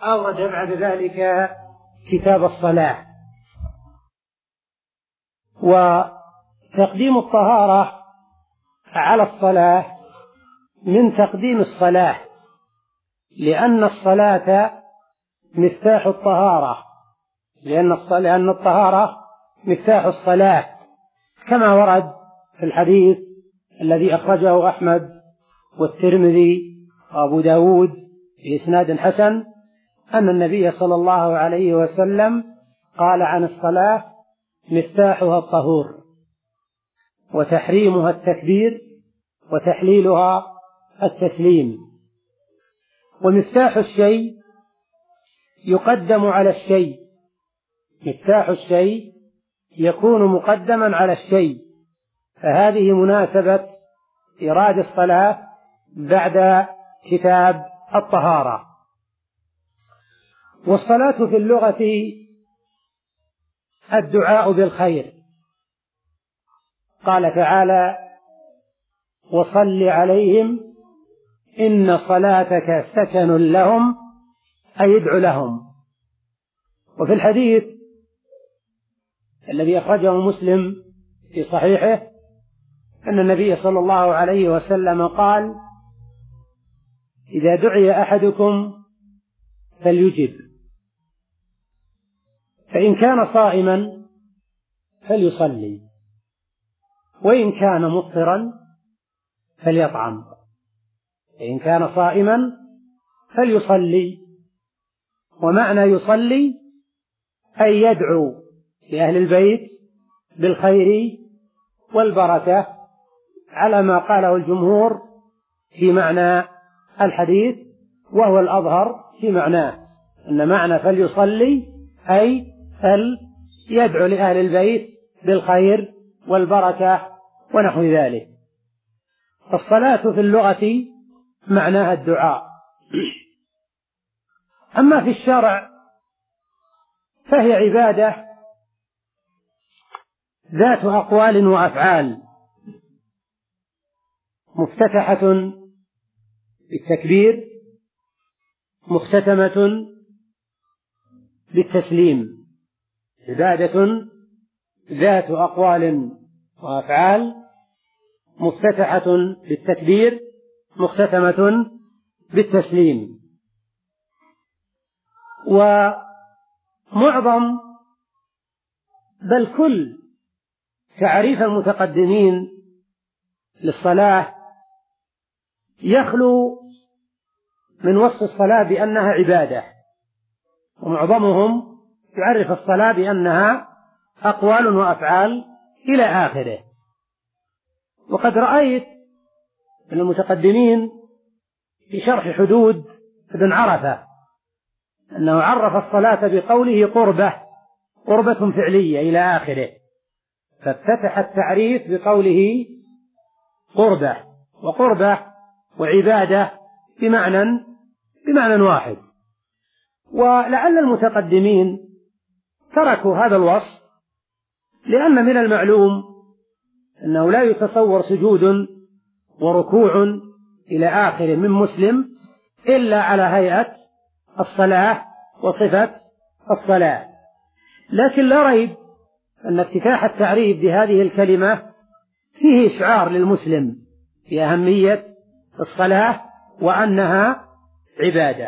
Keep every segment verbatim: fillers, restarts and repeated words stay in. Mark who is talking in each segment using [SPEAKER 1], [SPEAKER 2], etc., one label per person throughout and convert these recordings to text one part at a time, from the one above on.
[SPEAKER 1] أورد بعد ذلك كتاب الصلاة. وتقديم الطهارة على الصلاة من تقديم الصلاة، لأن الصلاة مفتاح الطهارة، لأن الطهارة مفتاح الصلاة، كما ورد في الحديث الذي أخرجه أحمد والترمذي وأبو داود بإسناد حسن أن النبي صلى الله عليه وسلم قال عن الصلاة: مفتاحها الطهور، وتحريمها التكبير، وتحليلها التسليم. ومفتاح الشيء يقدم على الشيء، مفتاح الشيء يكون مقدما على الشيء، فهذه مناسبة إيراد الصلاة بعد كتاب الطهارة. والصلاة في اللغة الدعاء بالخير، قال تعالى: وصل عليهم إن صلاتك سكن لهم، أي ادع لهم. وفي الحديث الذي أخرجه مسلم في صحيحه أن النبي صلى الله عليه وسلم قال: إذا دعي أحدكم فليجب، فإن كان صائما فليصلي، وإن كان مفطرا فليطعم. فإن كان صائما فليصلي، ومعنى يصلي أي يدعو لأهل البيت بالخير والبركة، على ما قاله الجمهور في معنى الحديث، وهو الأظهر في معناه، أن معنى فليصلي أي فليدعو لأهل البيت بالخير والبركة ونحو ذلك. الصلاة في اللغة معناها الدعاء، أما في الشرع فهي عبادة ذات أقوال وأفعال، مفتتحة بالتكبير، مختتمة بالتسليم. عبادة ذات أقوال وأفعال، مفتتحة بالتكبير، مختتمة بالتسليم. ومعظم بل كل تعريف المتقدمين للصلاة يخلو من وصف الصلاة بأنها عبادة، ومعظمهم يعرف الصلاة بأنها أقوال وأفعال إلى آخره. وقد رأيت من المتقدمين في شرح حدود ابن عرفة أنه عرف الصلاة بقوله قربة، قربة فعلية إلى آخره، فافتتح التعريف بقوله قربة، وقربة وعبادة بمعنى بمعنى واحد. ولعل المتقدمين تركوا هذا الوصف، لأن من المعلوم أنه لا يتصور سجود وركوع إلى آخره من مسلم إلا على هيئة الصلاة وصفة الصلاة. لكن لا ريب أن افتتاح التعريف بهذه الكلمة فيه إشعار للمسلم بأهمية الصلاة وأنها عبادة.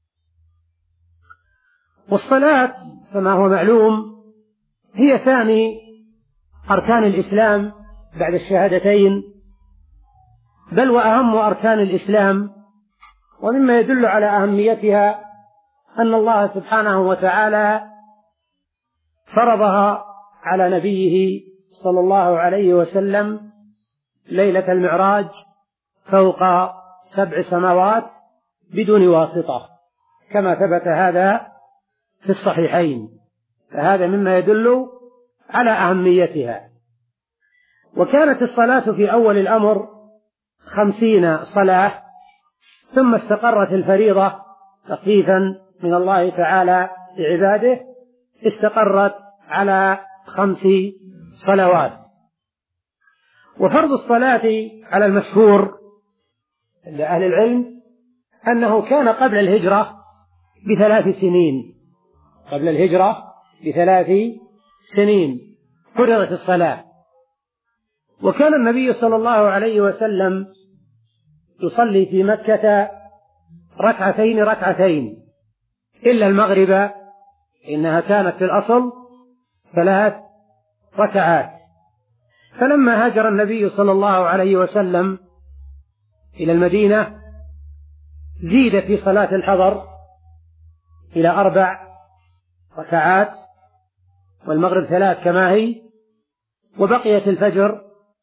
[SPEAKER 1] والصلاة كما هو معلوم هي ثاني أركان الإسلام بعد الشهادتين، بل وأهم أركان الإسلام. ومما يدل على أهميتها أن الله سبحانه وتعالى فرضها على نبيه صلى الله عليه وسلم ليلة المعراج فوق سبع سماوات بدون واسطة، كما ثبت هذا في الصحيحين، فهذا مما يدل على أهميتها. وكانت الصلاة في أول الأمر خمسين صلاة، ثم استقرت الفريضة تخفيفا من الله تعالى لعباده، استقرت على خمس صلوات. وفرض الصلاة على المشهور عند أهل العلم أنه كان قبل الهجرة بثلاث سنين، قبل الهجرة بثلاث سنين فرضت الصلاة. وكان النبي صلى الله عليه وسلم يصلي في مكة ركعتين ركعتين إلا المغرب، إنها كانت في الأصل ثلاث ركعات. فلما هاجر النبي صلى الله عليه وسلم إلى المدينة زيد في صلاة الحضر إلى أربع ركعات، والمغرب ثلاث كما هي، وبقيت الفجر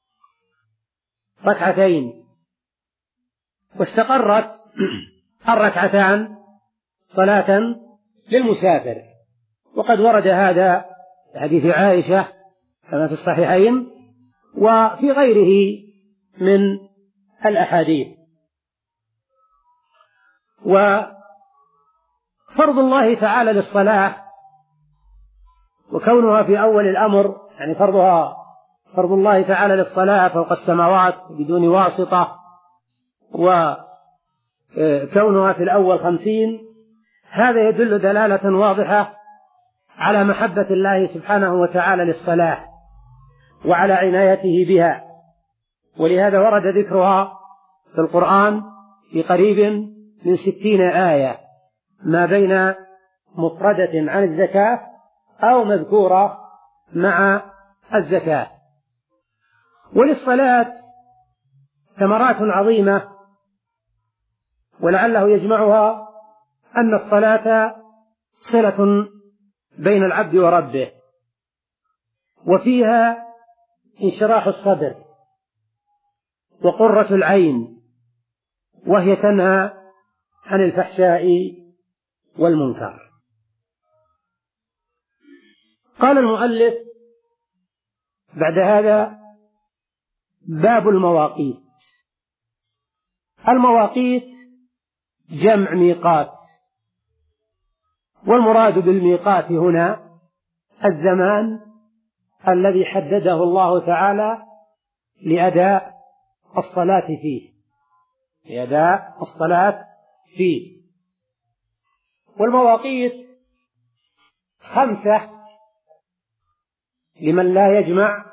[SPEAKER 1] ركعتين، واستقرت الركعتان صلاة للمسافر. وقد ورد هذا في حديث عائشة كما في الصحيحين وفي غيره من الأحاديث. وفرض الله تعالى للصلاة وكونها في أول الأمر، يعني فرضها فرض الله تعالى للصلاة فوق السماوات بدون واسطة، وكونها في الأول خمسين، هذا يدل دلالة واضحة على محبة الله سبحانه وتعالى للصلاة وعلى عنايته بها. ولهذا ورد ذكرها في القرآن في قريب من ستين آية، ما بين مفردة عن الزكاة أو مذكورة مع الزكاة. وللصلاة ثمرات عظيمة، ولعله يجمعها أن الصلاة صلة بين العبد وربه، وفيها انشراح الصدر وقرة العين، وهي تنهى عن الفحشاء والمنكر. قال المؤلف بعد هذا: باب المواقيت. المواقيت جمع ميقات، والمراد بالميقات هنا الزمان الذي حدده الله تعالى لأداء الصلاة فيه لأداء الصلاة فيه. والمواقيت خمسة لمن لا يجمع،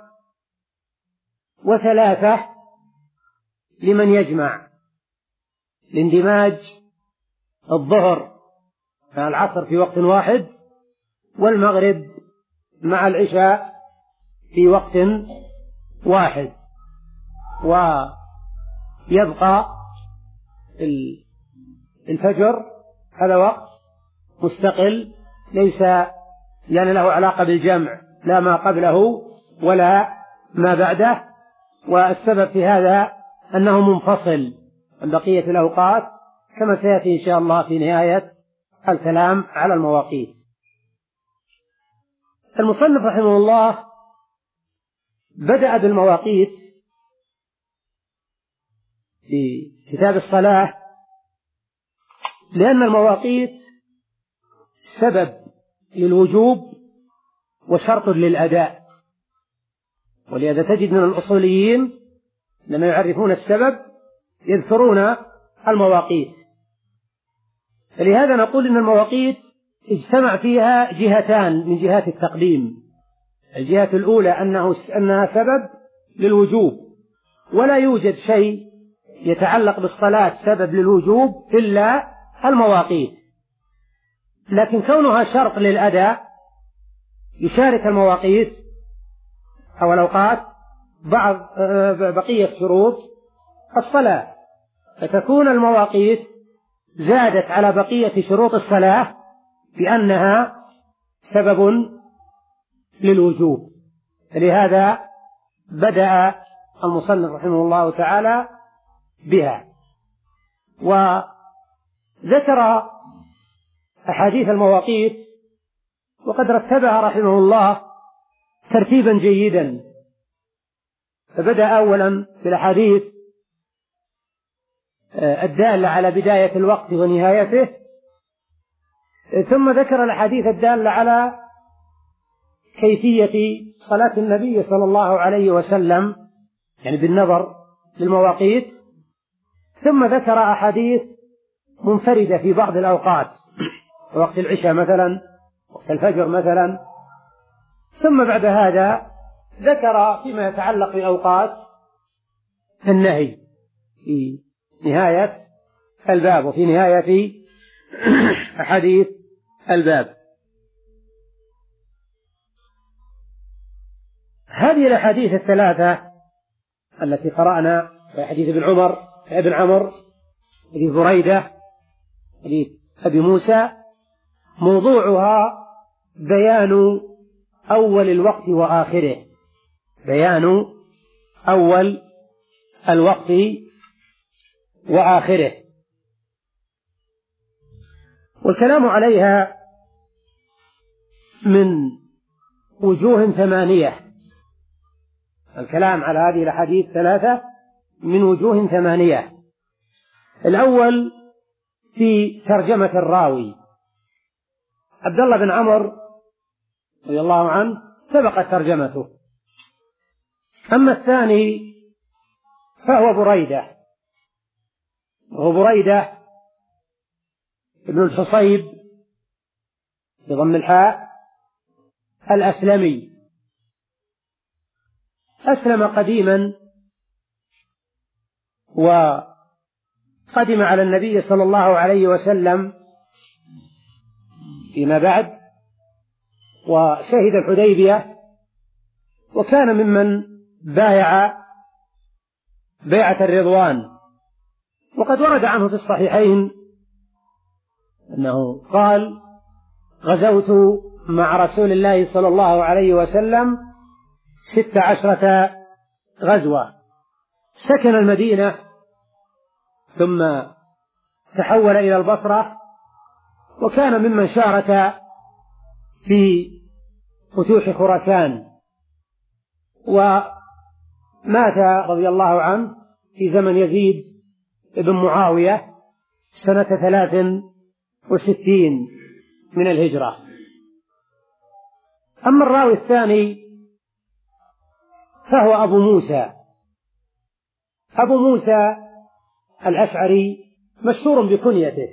[SPEAKER 1] وثلاثة لمن يجمع، لاندماج الظهر مع العصر في وقت واحد، والمغرب مع العشاء في وقت واحد، ويبقى الفجر هذا وقت مستقل ليس يعني له علاقة بالجمع، لا ما قبله ولا ما بعده. والسبب في هذا أنه منفصل عن بقية الأوقات، كما سيأتي إن شاء الله في نهاية الكلام على المواقيت. المصنف رحمه الله بدأ بالمواقيت في كتاب الصلاة، لأن المواقيت سبب للوجوب وشرط للأداء. ولهذا تجد من الأصوليين لما يعرفون السبب يذكرون المواقيت. فلهذا نقول إن المواقيت اجتمع فيها جهتان من جهات التقديم. الجهة الأولى أنه أنها سبب للوجوب، ولا يوجد شيء يتعلق بالصلاة سبب للوجوب إلا المواقيت، لكن كونها شرط للأداء يشارك المواقيت أو الأوقات بعض بقية شروط الصلاة، فتكون المواقيت زادت على بقية شروط الصلاة بأنها سبب للوجوب. لهذا بدأ المصنف رحمه الله تعالى بها، وذكر أحاديث المواقيت وقد رتبها رحمه الله ترتيبا جيدا. فبدأ أولا بالأحاديث الدالة على بداية الوقت ونهايته، ثم ذكر الأحاديث الدالة على كيفية صلاة النبي صلى الله عليه وسلم يعني بالنظر للمواقيت، ثم ذكر أحاديث منفردة في بعض الأوقات وقت العشاء مثلا، وقت الفجر مثلا. ثم بعد هذا ذكر فيما يتعلق بأوقات النهي في نهاية الباب وفي نهاية أحاديث الباب. هذه الأحاديث الثلاثة التي قرأنا، حديث ابن عمر ابن عمر، حديث بريدة، حديث أبي موسى، موضوعها بيان أول الوقت وآخره، بيان أول الوقت وآخره. والكلام عليها من وجوه ثمانية، الكلام على هذه الأحاديث ثلاثة من وجوه ثمانية. الأول في ترجمة الراوي، عبد الله بن عمرو رضي الله عنه سبقت ترجمته. أما الثاني فهو بريدة، وهو بريدة ابن الحصيب بضم الحاء الأسلمي، أسلم قديما وقدم على النبي صلى الله عليه وسلم فيما بعد، وشهد الحديبية، وكان ممن بايع بيعة الرضوان. وقد ورد عنه في الصحيحين أنه قال: غزوت مع رسول الله صلى الله عليه وسلم ست عشرة غزوة. سكن المدينة ثم تحول إلى البصرة، وكان ممن شارك في فتوح خراسان، ومات رضي الله عنه في زمن يزيد بن معاوية سنة ثلاث وستين من الهجرة. أما الراوي الثاني فهو أبو موسى. أبو موسى الأشعري مشهور بكنيته،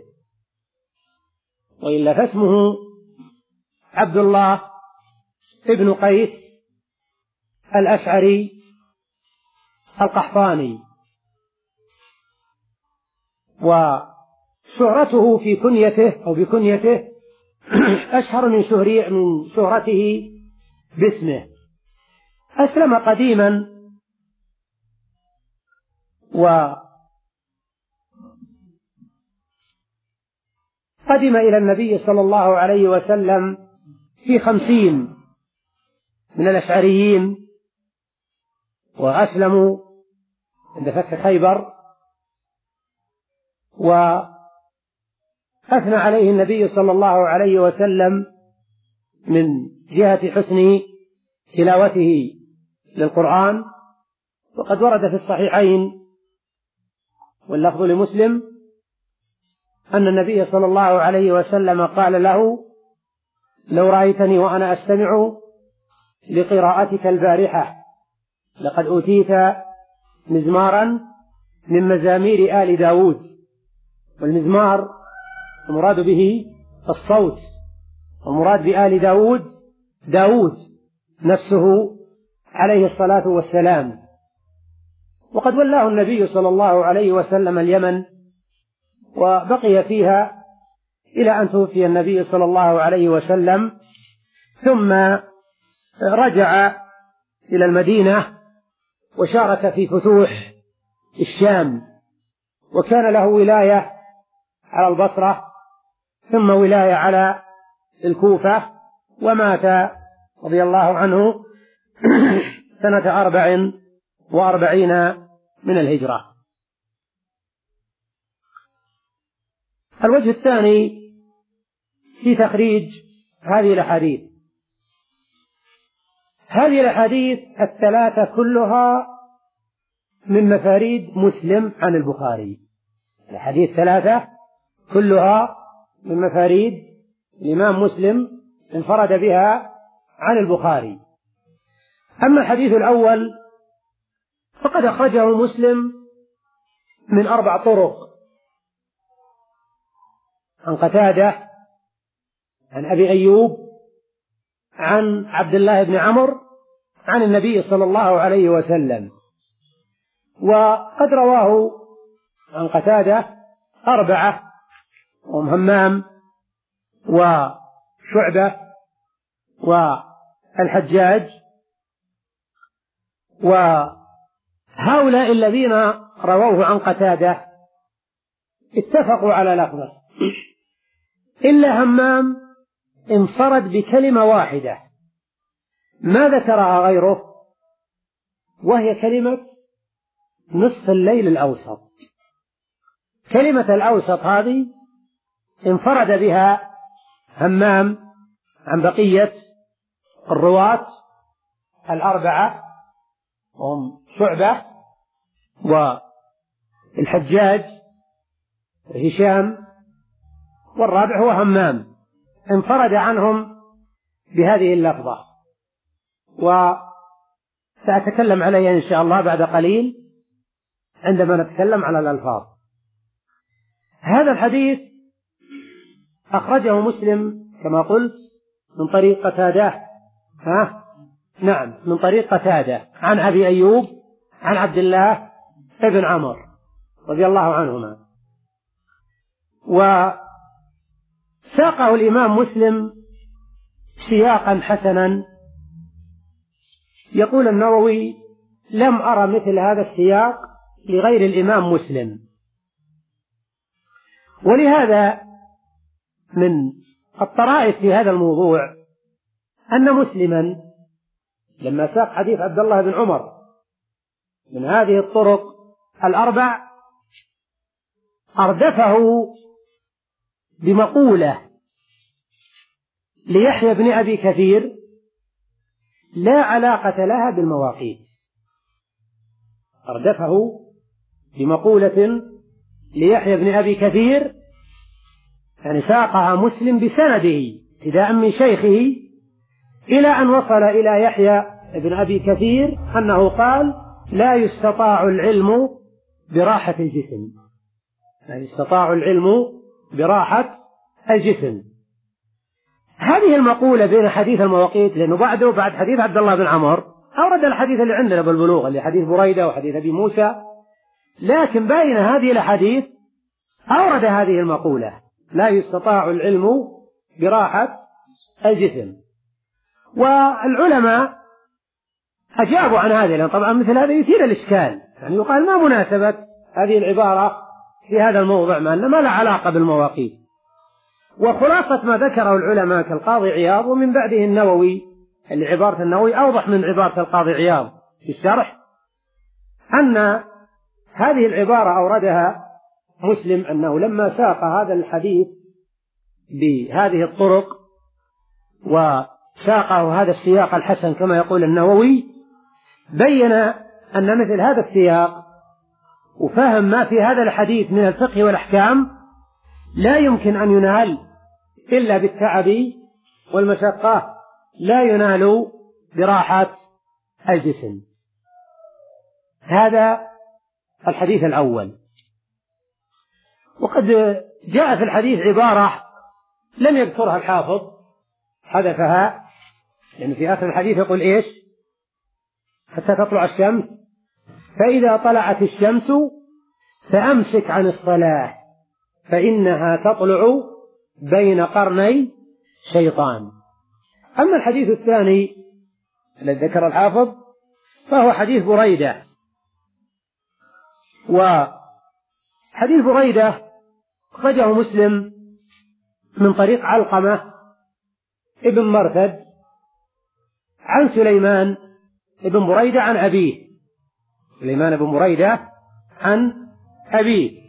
[SPEAKER 1] وإلا فاسمه عبد الله ابن قيس الأشعري القحطاني، وشهرته في كنيته أو بكنيته أشهر من من شهرته باسمه. أسلم قديما وقدم إلى النبي صلى الله عليه وسلم في خمسين من الأشعريين، وأسلموا عند فتح خيبر، وأثنى عليه النبي صلى الله عليه وسلم من جهة حسن تلاوته للقرآن. وقد ورد في الصحيحين واللفظ لمسلم أن النبي صلى الله عليه وسلم قال له: لو رأيتني وأنا أستمع لقراءتك البارحة لقد أوتيت مزمارا من مزامير آل داود. والمزمار المراد به الصوت، والمراد بآل داود داود نفسه عليه الصلاة والسلام. وقد ولاه النبي صلى الله عليه وسلم اليمن، وبقي فيها إلى أن توفي النبي صلى الله عليه وسلم، ثم رجع إلى المدينة وشارك في فتوح الشام، وكان له ولاية على البصرة ثم ولاية على الكوفة، ومات رضي الله عنه سنة أربع وأربعين من الهجرة. الوجه الثاني في تخريج هذه الأحاديث. هذه الأحاديث الثلاثة كلها من مفاريد مسلم عن البخاري. الأحاديث الثلاثة كلها من مفاريد الإمام مسلم انفرد بها عن البخاري. أما الحديث الأول فقد أخرجه مسلم من أربع طرق: عن قتادة عن أبي أيوب عن عبد الله بن عمرو عن النبي صلى الله عليه وسلم. وقد رواه عن قتادة أربعة، وهم همام وشعبة والحجاج، وهؤلاء الذين رووه عن قتادة اتفقوا على لفظه، إلا همام انفرد بكلمة واحدة ما ذكرها غيره، وهي كلمة نصف الليل الأوسط. كلمة الأوسط هذه انفرد بها همام عن بقية الرواة الأربعة، وهم شعبة والحجاج وهشام، والرابع هو همام، انفرد عنهم بهذه اللفظة، وسأتكلم عليها إن شاء الله بعد قليل عندما نتكلم على الألفاظ. هذا الحديث أخرجه مسلم كما قلت من طريق قتادة، ها؟ نعم، من طريق قتادة عن أبي أيوب عن عبد الله بن عمرو رضي الله عنهما. وساقه الإمام مسلم سياقا حسنا. يقول النووي: لم أرى مثل هذا السياق لغير الإمام مسلم. ولهذا من الطرائف في هذا الموضوع أن مسلما لما ساق حديث عبد الله بن عمر من هذه الطرق الأربع أردفه بمقولة ليحيى بن أبي كثير لا علاقة لها بالمواقيت. أردفه بمقولة ليحيى بن أبي كثير، يعني ساقها مسلم بسنده ابتداء من شيخه إلى أن وصل إلى يحيى بن أبي كثير أنه قال: لا يستطاع العلم براحة الجسم، لا يستطاع العلم براحة الجسم. هذه المقولة بين حديث المواقيت، لأنه بعده بعد حديث عبد الله بن عمر أورد الحديث اللي عندنا بالبلوغ اللي حديث بريدة وحديث أبي موسى، لكن بين هذه الأحاديث أورد هذه المقولة: لا يستطاع العلم براحة الجسم. والعلماء أجابوا عن هذه، لأن طبعا مثل هذا يثير الإشكال، يعني يقال ما مناسبة هذه العبارة في هذا الموضع ما أن ما له علاقة بالمواقيت. وخلاصة ما ذكره العلماء كالقاضي عياض ومن بعده النووي، اللي عبارة النووي أوضح من عبارة القاضي عياض في الشرح، أن هذه العبارة أوردها مسلم أنه لما ساق هذا الحديث بهذه الطرق وساقه هذا السياق الحسن كما يقول النووي، بين أن مثل هذا السياق وفهم ما في هذا الحديث من الفقه والأحكام لا يمكن أن ينال إلا بالتعب والمشقة، لا ينال براحة الجسم. هذا الحديث الأول. وقد جاء في الحديث عبارة لم يذكرها الحافظ، حذفها، لأن في آخر الحديث يقول إيش؟ حتى تطلع الشمس، فإذا طلعت الشمس فأمسك عن الصلاة فإنها تطلع بين قرني شيطان. أما الحديث الثاني الذي ذكر الحافظ فهو حديث بريدة. وحديث بريدة أخرجه مسلم من طريق علقمة ابن مرثد عن سليمان ابن بريدة عن أبيه، سليمان بن بريدة عن أبيه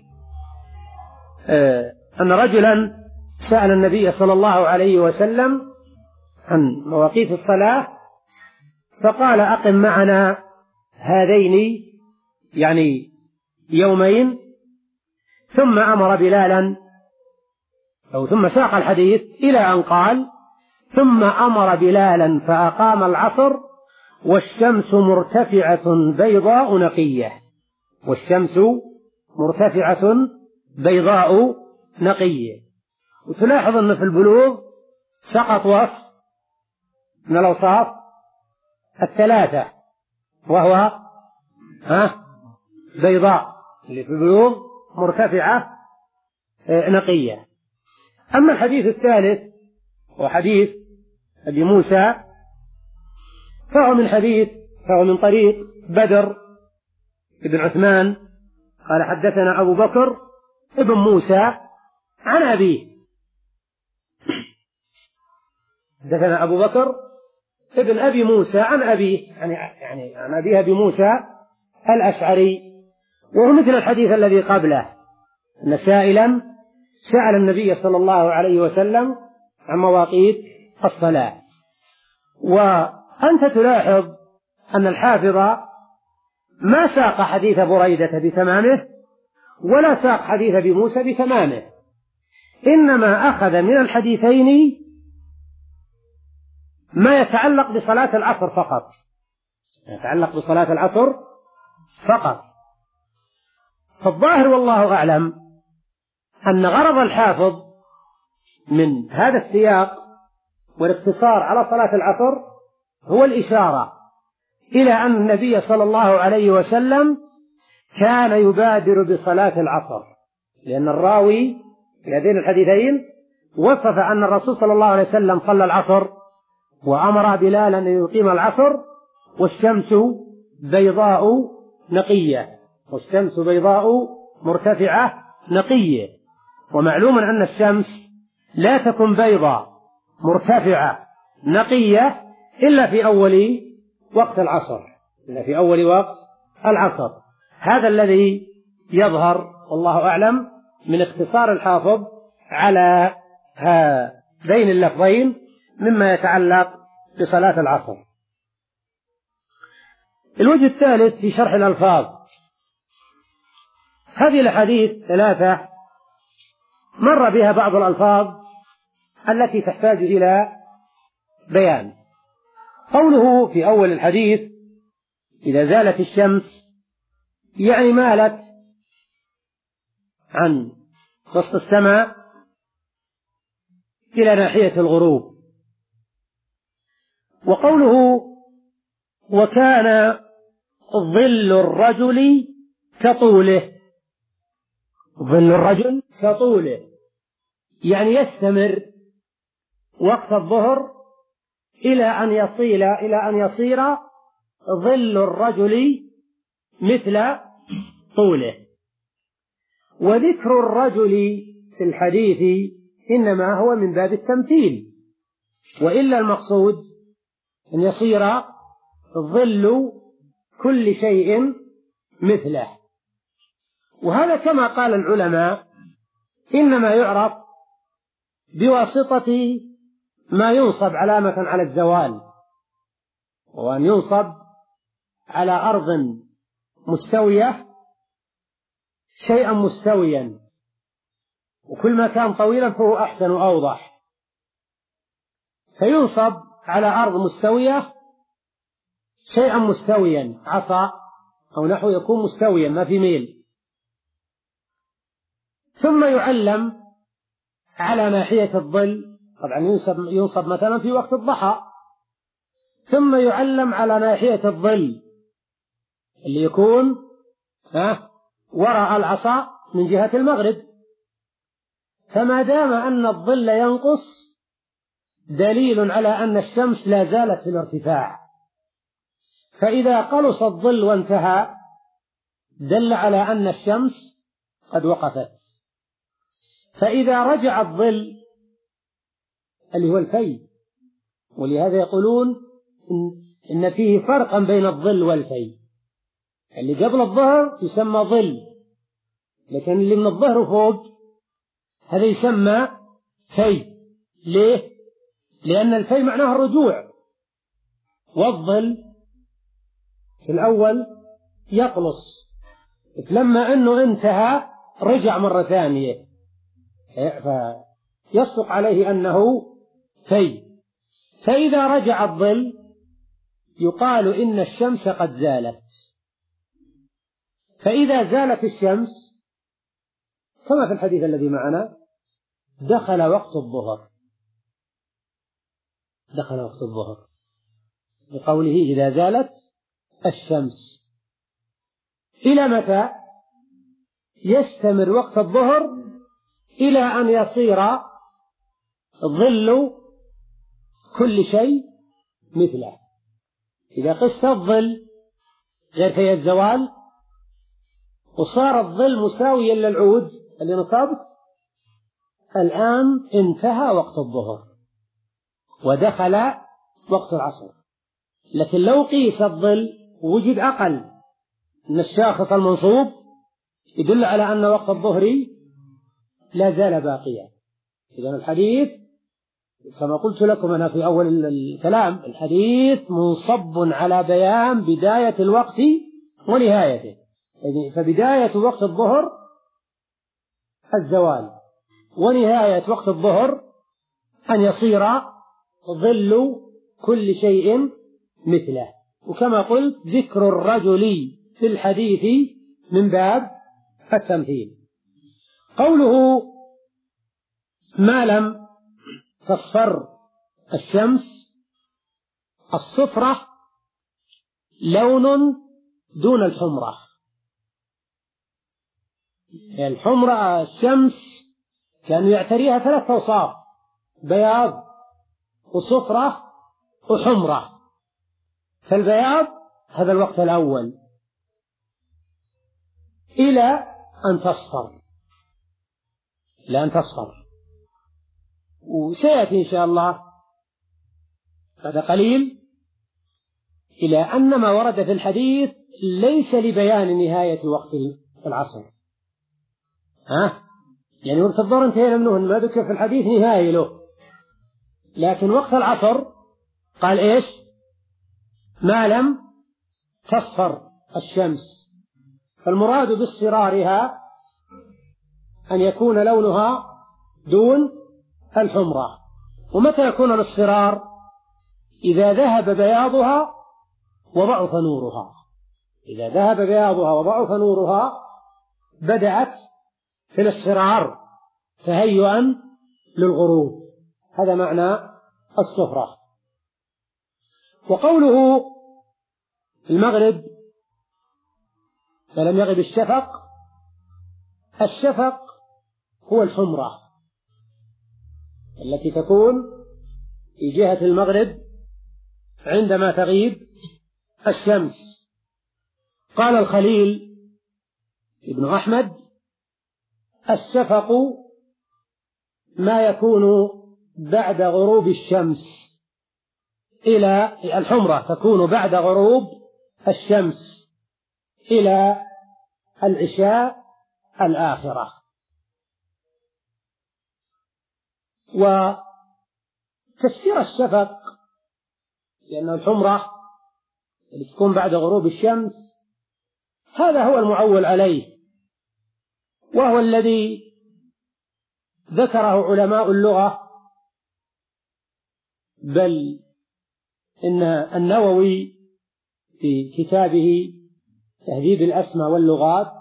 [SPEAKER 1] أن رجلا سأل النبي صلى الله عليه وسلم عن مواقيت الصلاة فقال: أقم معنا هذين، يعني يومين. ثم أمر بلالا، أو ثم ساق الحديث إلى أن قال: ثم أمر بلالا فأقام العصر والشمس مرتفعة بيضاء نقية، والشمس مرتفعة بيضاء نقية. وتلاحظ أن في البلوغ سقط وصف من الأوصاف الثلاثة، وهو ها بيضاء اللي في البيوض مرتفعة نقية. أما الحديث الثالث وحديث أبي موسى فهو من حديث فهو من طريق بدر بن عثمان قال حدثنا أبو بكر ابن موسى عن أبيه. حدثنا أبو بكر ابن أبي موسى عن أبيه، يعني يعني عن أبيه أبي موسى الأشعري، وهو مثل الحديث الذي قبله أن سائلا سأل النبي صلى الله عليه وسلم عن مواقيت الصلاة. وأنت تلاحظ أن الحافظ ما ساق حديث بريدة بتمامه ولا ساق حديث أبي موسى بتمامه، إنما أخذ من الحديثين ما يتعلق بصلاة العصر فقط، يتعلق بصلاة العصر فقط. فالظاهر والله أعلم أن غرض الحافظ من هذا السياق والاقتصار على صلاة العصر هو الإشارة إلى أن النبي صلى الله عليه وسلم كان يبادر بصلاة العصر، لأن الراوي في هذين الحديثين وصف أن الرسول صلى الله عليه وسلم صلى العصر وأمر بلالا أن يقيم العصر والشمس بيضاء نقية، والشمس بيضاء مرتفعة نقية. ومعلوم أن الشمس لا تكون بيضاء مرتفعة نقية إلا في أول وقت العصر، إلا في أول وقت العصر. هذا الذي يظهر والله أعلم من اختصار الحافظ على هذين اللفظين مما يتعلق بصلاة العصر. الوجه الثالث في شرح الألفاظ. هذه الأحاديث ثلاثة مر بها بعض الألفاظ التي تحتاج إلى بيان. قوله في أول الحديث إذا زالت الشمس يعني مالت عن وسط السماء إلى ناحية الغروب. وقوله وكان ظل الرجل كطوله، ظل الرجل كطوله يعني يستمر وقت الظهر إلى أن يصيل إلى أن يصير ظل الرجل مثل طوله. وذكر الرجل في الحديث إنما هو من باب التمثيل، وإلا المقصود أن يصير ظل كل شيء مثله. وهذا كما قال العلماء إنما يعرف بواسطة ما ينصب علامة على الزوال، وأن ينصب على أرض مستوية شيئا مستويا، وكل ما كان طويلا فهو أحسن وأوضح. فينصب على أرض مستوية شيئا مستويا، عصا أو نحو يكون مستويا ما في ميل، ثم يعلم على ناحية الظل، طبعا ينصب, ينصب مثلا في وقت الضحى، ثم يعلم على ناحية الظل اللي يكون ها وراء العصا من جهة المغرب. فما دام أن الظل ينقص دليل على أن الشمس لا زالت في الارتفاع، فإذا قلص الظل وانتهى دل على أن الشمس قد وقفت. فإذا رجع الظل اللي هو الفي، ولهذا يقولون إن, إن فيه فرقا بين الظل والفي. اللي قبل الظهر يسمى ظل، لكن اللي من الظهر فوق هذا يسمى في. ليه؟ لأن الفي معناه الرجوع، والظل في الأول يقلص، لما أنه انتهى رجع مرة ثانية، فيصدق عليه أنه في. فإذا رجع الظل يقال إن الشمس قد زالت. فإذا زالت الشمس كما في الحديث الذي معنا دخل وقت الظهر. دخل وقت الظهر، بقوله إذا زالت الشمس. إلى متى يستمر وقت الظهر؟ إلى أن يصير ظل كل شيء مثله. إذا قست الظل غير في الزوال وصار الظل مساويا للعود اللي نصبت، الآن انتهى وقت الظهر ودخل وقت العصر. لكن لو قيس الظل ووجد أقل من الشاخص المنصوب يدل على أن وقت الظهر لا زال باقيا. إذن الحديث كما قلت لكم أنا في أول الكلام، الحديث منصب على بيان بداية الوقت ونهايته. فبداية وقت الظهر الزوال، ونهاية وقت الظهر أن يصير ظل كل شيء مثله. وكما قلت ذكر الرجل في الحديث من باب التمثيل. قوله ما لم تصفر الشمس، الصفرة لون دون الحمرة. الحمرة الشمس كان يعتريها ثلاث أوصاف: بياض وصفرة وحمرة. فالبياض هذا الوقت الأول إلى أن تصفر، إلى أن تصفر. وسيأتي إن شاء الله بعد قليل إلى أن ما ورد في الحديث ليس لبيان نهاية وقت العصر. ها؟ يعني وقت الظهر انتهينا منه، ما ذكر في الحديث نهاية له، لكن وقت العصر قال إيش؟ ما لم تصفر الشمس. فالمراد باصفرارها أن يكون لونها دون الحمرة. ومتى يكون الاصفرار؟ إذا ذهب بياضها وضعف نورها. إذا ذهب بياضها وضعف نورها بدأت في الاصفرار تهيئا للغروب. هذا معنى الصفرة. وقوله المغرب فلم يغب الشفق، الشفق هو الحمرة التي تكون في جهة المغرب عندما تغيب الشمس. قال الخليل ابن أحمد: الشفق ما يكون بعد غروب الشمس إلى الحمرة تكون بعد غروب الشمس إلى العشاء الآخرة. وتفسير الشفق لأن الحمرة اللي تكون بعد غروب الشمس هذا هو المعول عليه، وهو الذي ذكره علماء اللغة، بل إن النووي في كتابه تهذيب الأسماء واللغات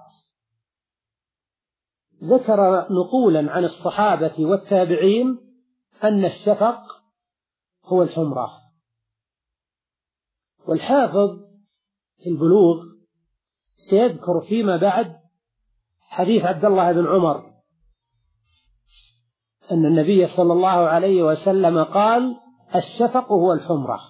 [SPEAKER 1] ذكر نقولا عن الصحابة والتابعين أن الشفق هو الحمرة. والحافظ في البلوغ سيذكر فيما بعد حديث عبد الله بن عمر أن النبي صلى الله عليه وسلم قال: الشفق هو الحمرة.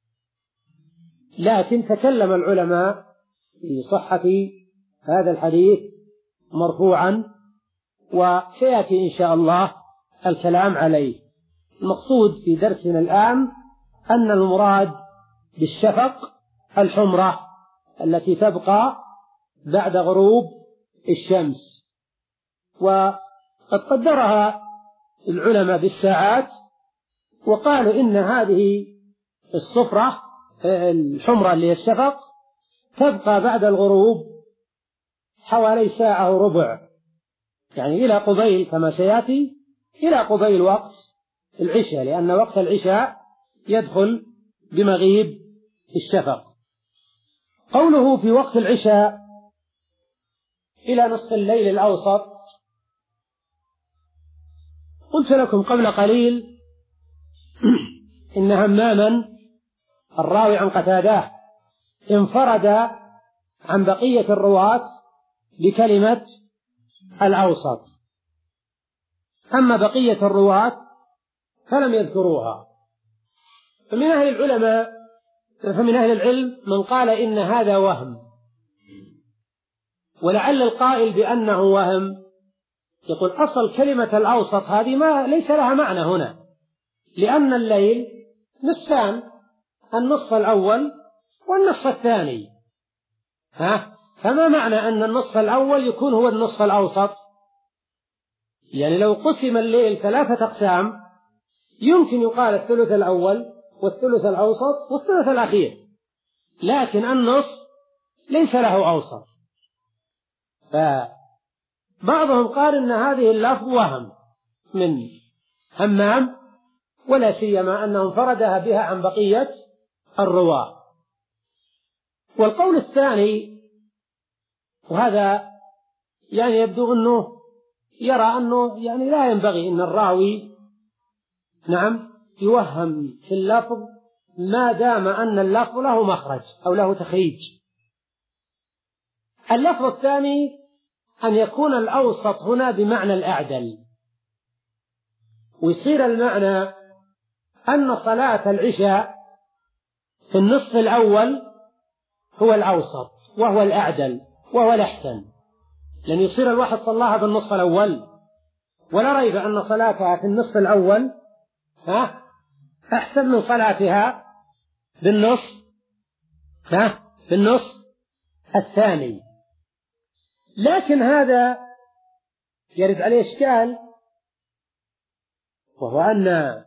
[SPEAKER 1] لكن تكلم العلماء في صحة هذا الحديث مرفوعا، وسيأتي إن شاء الله الكلام عليه. المقصود في درسنا الآن أن المراد بالشفق الحمرة التي تبقى بعد غروب الشمس، وقد قدرها العلماء بالساعات وقالوا إن هذه الصفرة الحمرة اللي هي الشفق تبقى بعد الغروب حوالي ساعة وربع، يعني إلى قبيل كما سيأتي إلى قبيل وقت العشاء، لأن وقت العشاء يدخل بمغيب الشفق. قوله في وقت العشاء إلى نصف الليل الأوسط، قلت لكم قبل قليل إن هماما الراوي عن قتادة انفرد عن بقية الرواة بكلمة الأوسط، أما بقية الرواة فلم يذكروها. فمن أهل العلماء فمن أهل العلم من قال إن هذا وهم، ولعل القائل بأنه وهم يقول أصل كلمة الأوسط هذه ما ليس لها معنى هنا، لأن الليل نصفان، النصف الأول والنصف الثاني، ها؟ فما معنى أن النصف الأول يكون هو النصف الأوسط؟ يعني لو قسم الليل ثلاثة أقسام يمكن يقال الثلث الأول والثلث الأوسط والثلث الأخير، لكن النصف ليس له أوسط. فبعضهم قال إن هذه اللفظ وهم من همام، ولا سيما أنه انفردها بها عن بقية الرواة. والقول الثاني، وهذا يعني يبدو أنه يرى أنه يعني لا ينبغي أن الراوي نعم يوهم في اللفظ ما دام أن اللفظ له مخرج أو له تخريج. اللفظ الثاني أن يكون الأوسط هنا بمعنى الأعدل، ويصير المعنى أن صلاة العشاء في النصف الأول هو الأوسط وهو الأعدل وهو الأحسن، لأن يصير الواحد صلاها بالنصف الأول، ولا ريب أن صلاتها في النصف الأول ها أحسن من صلاتها بالنصف ها بالنصف الثاني. لكن هذا يرد عليه إشكال، وهو أن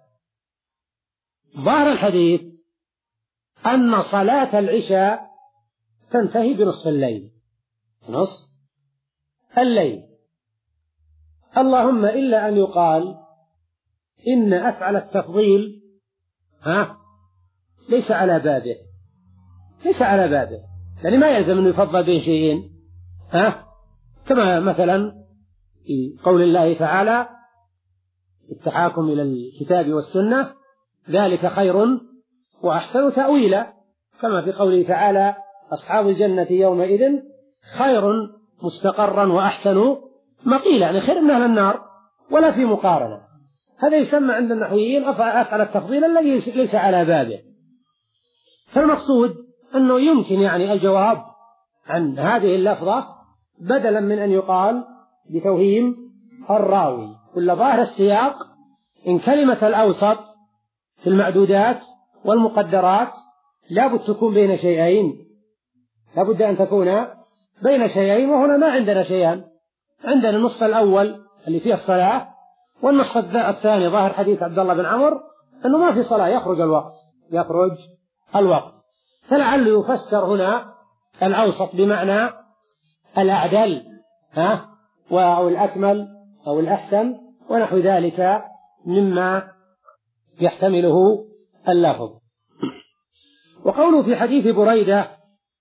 [SPEAKER 1] ظاهر الحديث أن صلاة العشاء تنتهي بنصف الليل، نصف الليل، اللهم إلا أن يقال إن أفعل التفضيل ها ليس على بابه، ليس على بابه، يعني ما يلزم أن يفضل بين شيئين، ها كما مثلا في قول الله تعالى التحاكم إلى الكتاب والسنة ذلك خير وأحسن تأويلا، كما في قوله تعالى أصحاب الجنة يومئذ خير مستقرا وأحسن مقيلا، يعني خير من أهل النار ولا في مقارنة. هذا يسمى عند النحويين أفعل التفضيل الذي ليس على بابه. فالمقصود أنه يمكن يعني الجواب عن هذه اللفظة بدلا من أن يقال بتوهيم الراوي، ولا ظاهر السياق إن كلمة الأوسط في المعدودات والمقدرات لابد تكون بين شيئين، لابد أن تكون بين شيئين، وهنا ما عندنا شيئان، عندنا النصف الأول اللي فيه الصلاة، والنصف الثاني ظاهر حديث عبد الله بن عمر أنه ما في صلاة، يخرج الوقت يخرج الوقت فلعله يفسر هنا الأوسط بمعنى الأعدل ها أو الأكمل أو الأحسن ونحو ذلك مما يحتمله اللفظ. وقوله في حديث بريدة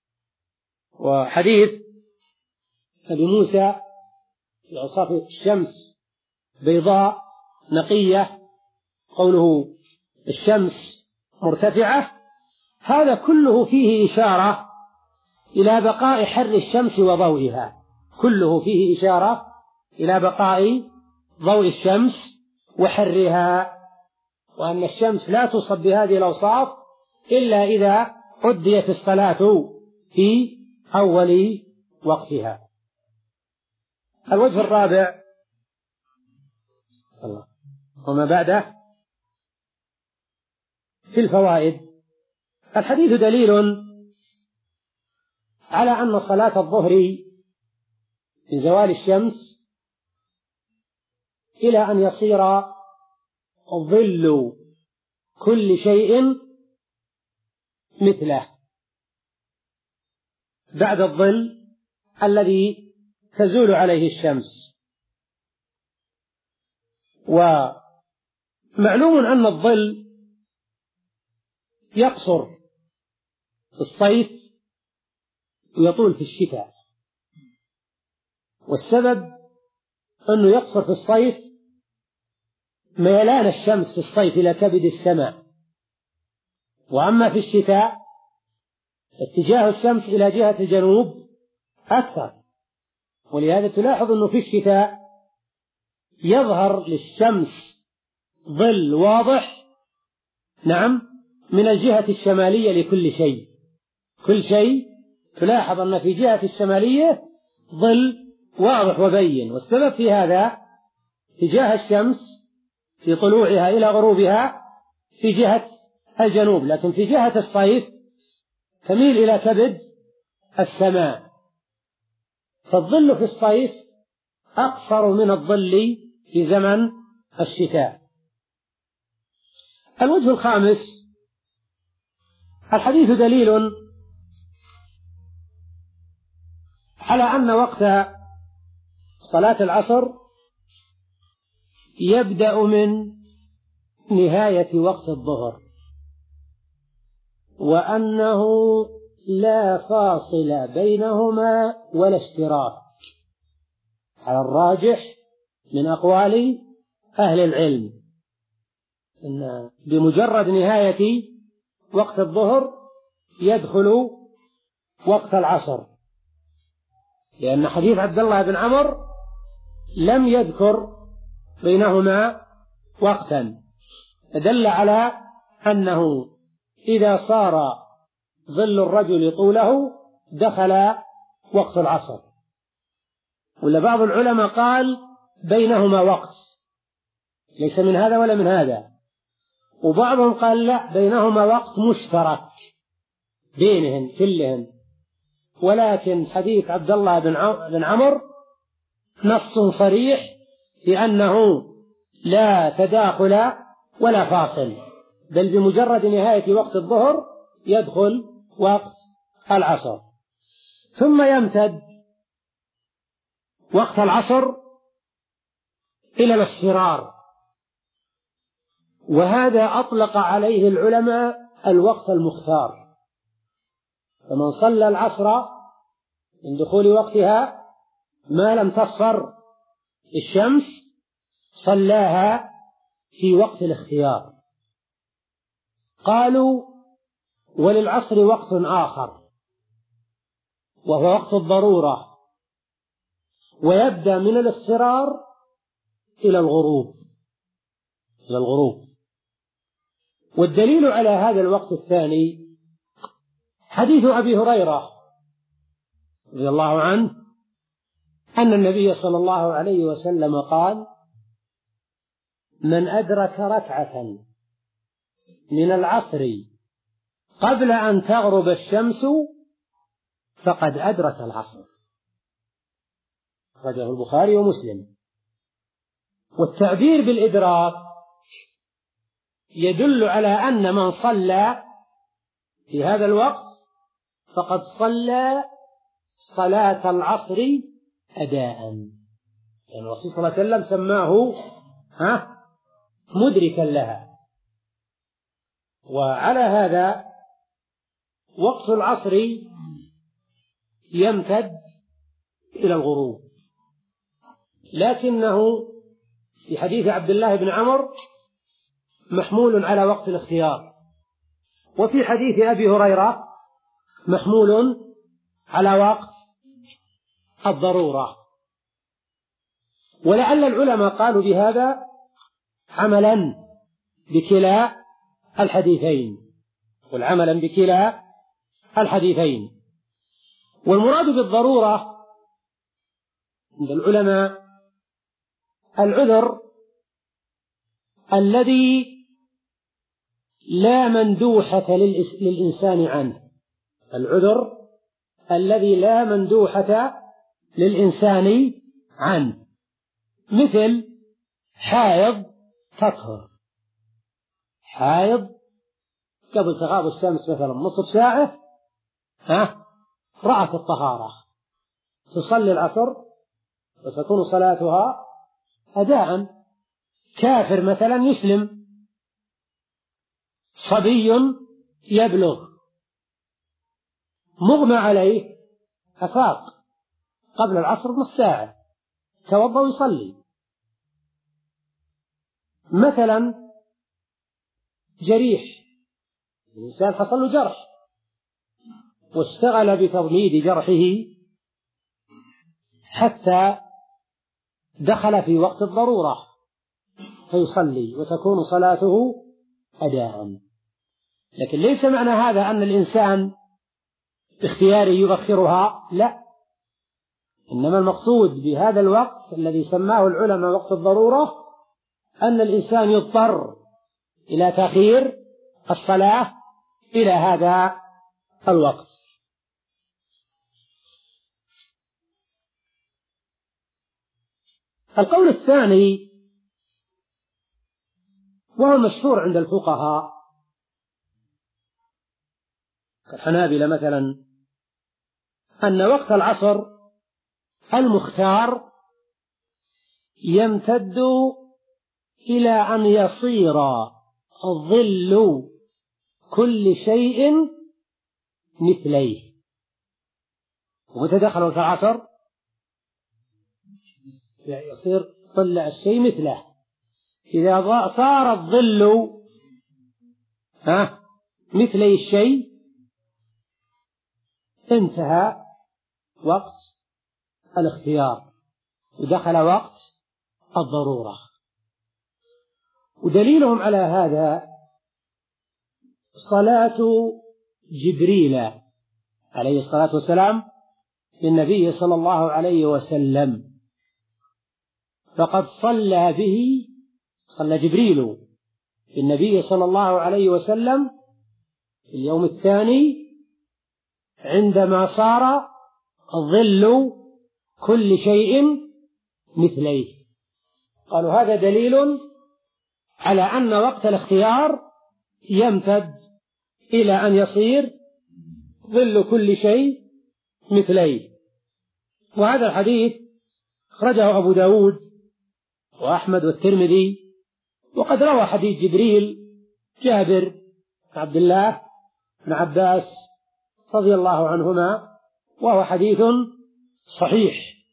[SPEAKER 1] وحديث أبي موسى في أوصاف الشمس بيضاء نقية، قوله الشمس مرتفعة، هذا كله فيه إشارة إلى بقاء حر الشمس وضوئها، كله فيه إشارة إلى بقاء ضوء الشمس وحرها، وأن الشمس لا تصب بهذه الأوصاف إلا إذا أديت الصلاة في أول وقتها. الوجه الرابع الله وما بعده في الفوائد. الحديث دليل على أن صلاة الظهر من زوال الشمس إلى أن يصير ظل كل شيء مثله بعد الظل الذي تزول عليه الشمس. ومعلوم أن الظل يقصر في الصيف ويطول في الشتاء، والسبب أنه يقصر في الصيف ميلان الشمس في الصيف إلى كبد السماء، وأما في الشتاء اتجاه الشمس إلى جهة الجنوب أكثر، ولهذا تلاحظ أنه في الشتاء يظهر للشمس ظل واضح نعم من الجهة الشمالية لكل شيء، كل شيء تلاحظ أن في جهة الشمالية ظل واضح وبين، والسبب في هذا اتجاه الشمس في طلوعها إلى غروبها في جهة الجنوب، لكن في جهة الصيف تميل إلى كبد السماء، فالظل في الصيف أقصر من الظل في زمن الشتاء. الوجه الخامس: الحديث دليل على أن وقت صلاة العصر يبدأ من نهاية وقت الظهر، وأنه لا فاصل بينهما ولا اشتراك على الراجح من أقوال أهل العلم، إن بمجرد نهاية وقت الظهر يدخل وقت العصر، لأن حديث عبد الله بن عمرو لم يذكر بينهما وقتا، دل على أنه إذا صار ظل الرجل طوله دخل وقت العصر. ولا بعض العلماء قال بينهما وقت ليس من هذا ولا من هذا، وبعضهم قال لا، بينهما وقت مشترك بينهم كلهم، ولكن حديث عبد الله بن عمرو نص صريح بأنه لا تداخل ولا فاصل، بل بمجرد نهاية وقت الظهر يدخل وقت العصر، ثم يمتد وقت العصر إلى الاصفرار، وهذا أطلق عليه العلماء الوقت المختار، فمن صلى العصر من دخول وقتها ما لم تصفر الشمس صلاها في وقت الاختيار. قالوا وللعصر وقت آخر وهو وقت الضرورة، ويبدأ من الاصفرار إلى الغروب إلى الغروب والدليل على هذا الوقت الثاني حديث أبي هريرة رضي الله عنه أن النبي صلى الله عليه وسلم قال: من أدرك ركعة من العصر قبل أن تغرب الشمس فقد أدرك العصر. أخرجه البخاري ومسلم. والتعبير بالإدراك يدل على أن من صلى في هذا الوقت فقد صلى صلاة العصر أداء، يعني الرسول صلى الله عليه وسلم سماه ها مدركا لها. وعلى هذا وقت العصر يمتد إلى الغروب، لكنه في حديث عبد الله بن عمرو محمول على وقت الاختيار، وفي حديث أبي هريرة محمول على وقت الضرورة. ولعل العلماء قالوا بهذا عملا بكلا الحديثين والعملا بكلا الحديثين. والمراد بالضرورة عند العلماء العذر الذي لا مندوحة للإنسان عنه، العذر الذي لا مندوحة للإنسان عنه، مثل حائض تطهر، حائض قبل تغاب الشمس مثلا نصف ساعة ها رأت الطهارة تصلي العصر وتكون صلاتها أداء. كافر مثلا يسلم، صبي يبلغ مغمى عليه أفاق قبل العصر بنص ساعة توضأ ويصلي. مثلا جريح الإنسان حصل له جرح واشتغل بتضميد جرحه حتى دخل في وقت الضرورة فيصلي وتكون صلاته أداء. لكن ليس معنى هذا أن الإنسان باختياره يؤخرها، لا، إنما المقصود بهذا الوقت الذي سماه العلماء وقت الضرورة أن الإنسان يضطر إلى تأخير الصلاة إلى هذا الوقت. القول الثاني وهو مشهور عند الفقهاء كالحنابلة مثلا أن وقت العصر المختار يمتد إلى أن يصير ظل كل شيء مثليه. ومتى دخل وقت العصر يصير ظل الشيء مثله. إذا صار الظل ها مثلي الشيء انتهى وقت الاختيار ودخل وقت الضرورة. ودليلهم على هذا صلاة جبريل عليه الصلاة والسلام للنبي صلى الله عليه وسلم، فقد صلى به صلى جبريل بالنبي صلى الله عليه وسلم في اليوم الثاني عندما صار ظل كل شيء مثليه. قالوا هذا دليل على أن وقت الاختيار يمتد إلى أن يصير ظل كل شيء مثليه. وهذا الحديث أخرجه أبو داود وأحمد والترمذي، وقد روى حديث جبريل جابر بن عبد الله بن عباس رضي الله عنهما، وهو حديث صحيح.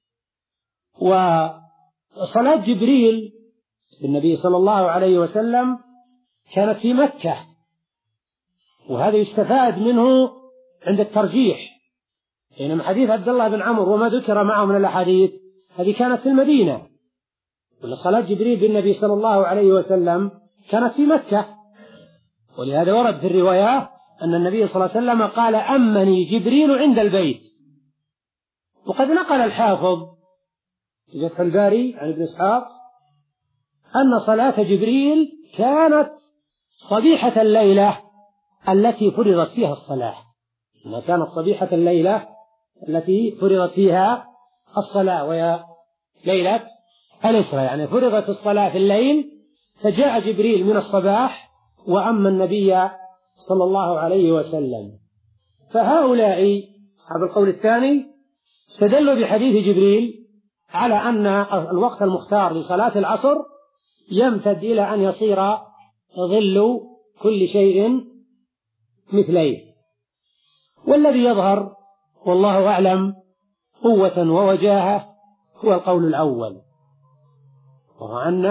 [SPEAKER 1] وصلاة جبريل بالنبي صلى الله عليه وسلم كانت في مكة، وهذا يستفاد منه عند الترجيح، بينما حديث عبد الله بن عمرو وما ذكر معه من الأحاديث هذه كانت في المدينة، وصلاة جبريل بالنبي صلى الله عليه وسلم كانت في مكة. ولهذا ورد في الرواية أن النبي صلى الله عليه وسلم قال أمني جبريل عند البيت. وقد نقل الحافظ في فتح الباري عن ابن إسحاق أن صلاة جبريل كانت صبيحة الليلة التي فرضت فيها الصلاة، إنها كانت صبيحة الليلة التي فرضت فيها الصلاة، وهي ليلة الإسراء، يعني فرضت الصلاة في الليل فجاء جبريل من الصباح وأما النبي صلى الله عليه وسلم. فهؤلاء أصحاب القول الثاني استدلوا بحديث جبريل على أن الوقت المختار لصلاة العصر يمتد إلى أن يصير ظل كل شيء مثليه. والذي يظهر والله أعلم قوة ووجاهة هو القول الأول، وهو أن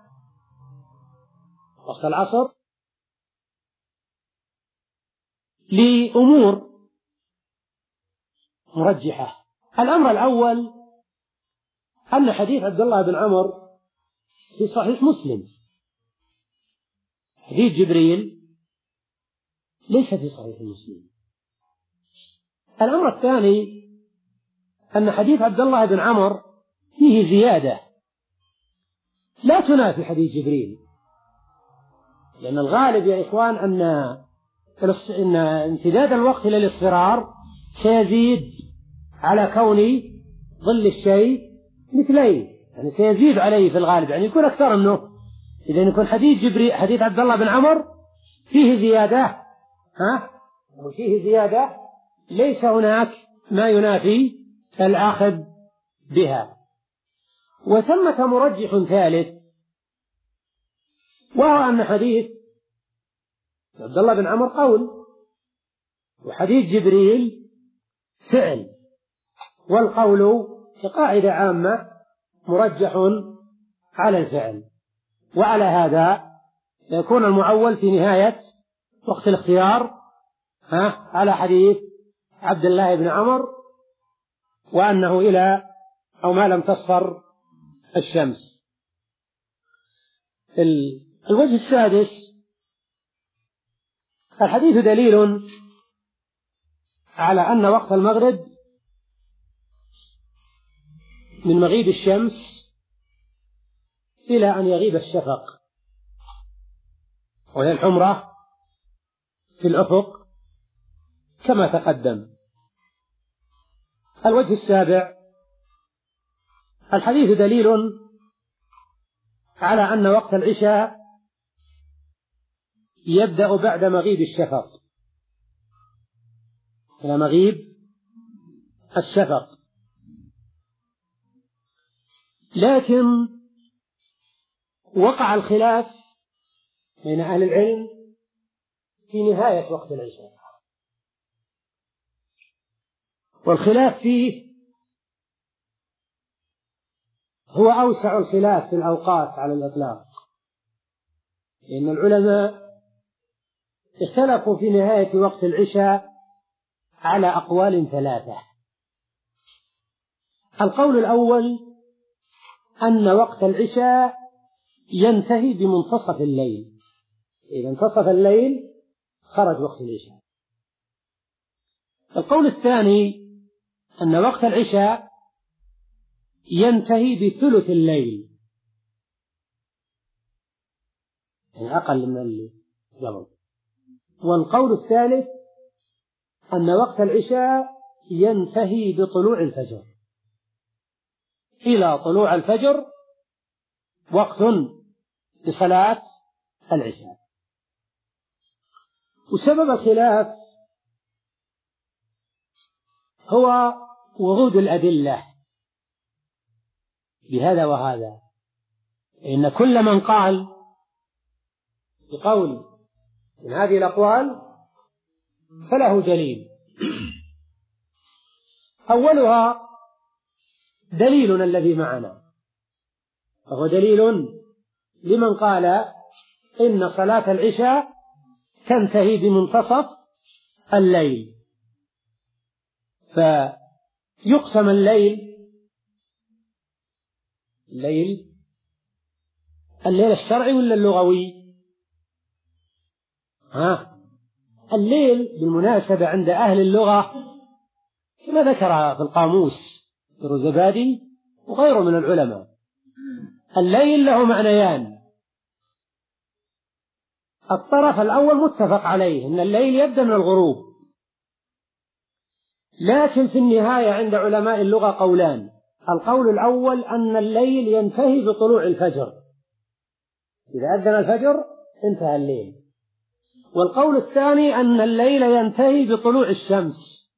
[SPEAKER 1] وقت العصر لأمور مرجحة. الأمر الأول أن حديث عبد الله بن عمرو في صحيح مسلم، حديث جبريل ليس في صحيح مسلم. الأمر الثاني أن حديث عبد الله بن عمرو فيه زيادة لا تنافي حديث جبريل، لأن الغالب يا إخوان أن أن امتداد الوقت إلى الإصفرار سيزيد على كون ظل الشيء مثليه، يعني سيزيد عليه في الغالب، يعني يكون أكثر منه. إذا يكون حديث جبريل حديث عبد الله بن عمرو فيه زيادة، ها وفيه زيادة ليس هناك ما ينافي الآخذ بها. وثمة مرجح ثالث، وهو أن حديث عبد الله بن عمرو قول وحديث جبريل فعل، والقول كقاعدة عامة مرجح على الفعل، وعلى هذا يكون المعول في نهاية وقت الاختيار ها على حديث عبد الله بن عمر، وأنه إلى أو ما لم تصفر الشمس. الوجه السادس: الحديث دليل على أن وقت المغرب من مغيب الشمس إلى أن يغيب الشفق، وهي الحمرة في الأفق كما تقدم. الوجه السابع: الحديث دليل على أن وقت العشاء يبدأ بعد مغيب الشفق، إلى مغيب الشفق. لكن وقع الخلاف بين أهل العلم في نهاية وقت العشاء، والخلاف فيه هو أوسع الخلاف في الأوقات على الإطلاق، لأن العلماء اختلفوا في نهاية وقت العشاء على أقوال ثلاثة. القول الأول أن وقت العشاء ينتهي بمنتصف الليل، إذا انتصف الليل خرج وقت العشاء. القول الثاني أن وقت العشاء ينتهي بثلث الليل، يعني أقل من اللي قبل. والقول الثالث أن وقت العشاء ينتهي بطلوع الفجر، إلى طلوع الفجر وقت لصلاة العشاء. وسبب الخلاف هو ورود الأدلة بهذا وهذا، إن كل من قال بقول من هذه الأقوال فله دليل. أولها دليلنا الذي معنا، فهو دليل لمن قال إن صلاة العشاء تنتهي بمنتصف الليل، فيقسم الليل الليل الليل الشرعي ولا اللغوي؟ ها الليل بالمناسبة عند أهل اللغة كما ذكر في القاموس الرزبادي وغيره من العلماء، الليل له معنيان. الطرف الأول متفق عليه أن الليل يبدأ من الغروب، لكن في النهاية عند علماء اللغة قولان: القول الأول أن الليل ينتهي بطلوع الفجر، إذا أذن الفجر انتهى الليل. والقول الثاني أن الليل ينتهي بطلوع الشمس،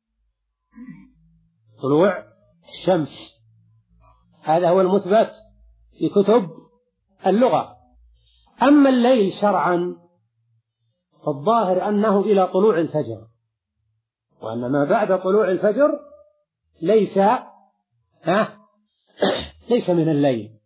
[SPEAKER 1] طلوع الشمس، هذا هو المثبت في كتب اللغة. أما الليل شرعا فالظاهر أنه إلى طلوع الفجر، وأن ما بعد طلوع الفجر ليس ها ليس من الليل.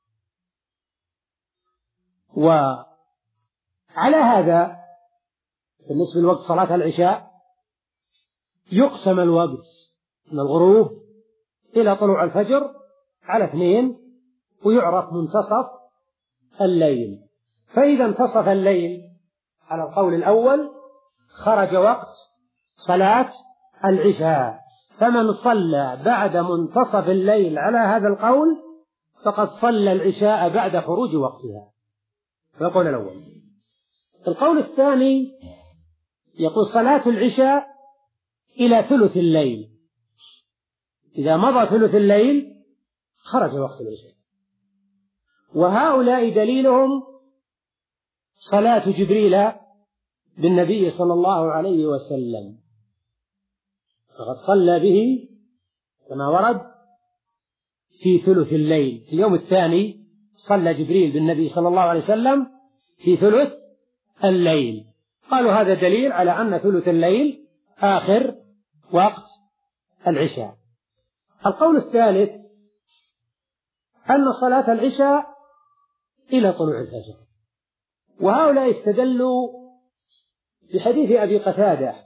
[SPEAKER 1] وعلى هذا بالنسبة لوقت صلاة العشاء يقسم الوقت من الغروب إلى طلوع الفجر على اثنين، ويعرف منتصف الليل. فإذا انتصف الليل على القول الأول خرج وقت صلاة العشاء، فمن صلى بعد منتصف الليل على هذا القول فقد صلى العشاء بعد خروج وقتها. فالقول الأول. القول الثاني يقول صلاة العشاء إلى ثلث الليل، إذا مضى ثلث الليل خرج وقت العشاء. وهؤلاء دليلهم صلاة جبريل بالنبي صلى الله عليه وسلم، فقد صلى به كما ورد في ثلث الليل. في اليوم الثاني صلى جبريل بالنبي صلى الله عليه وسلم في ثلث الليل. قالوا هذا دليل على أن ثلث الليل آخر وقت العشاء. القول الثالث أن صلاة العشاء إلى طلوع الفجر، وهؤلاء استدلوا في حديث أبي قتادة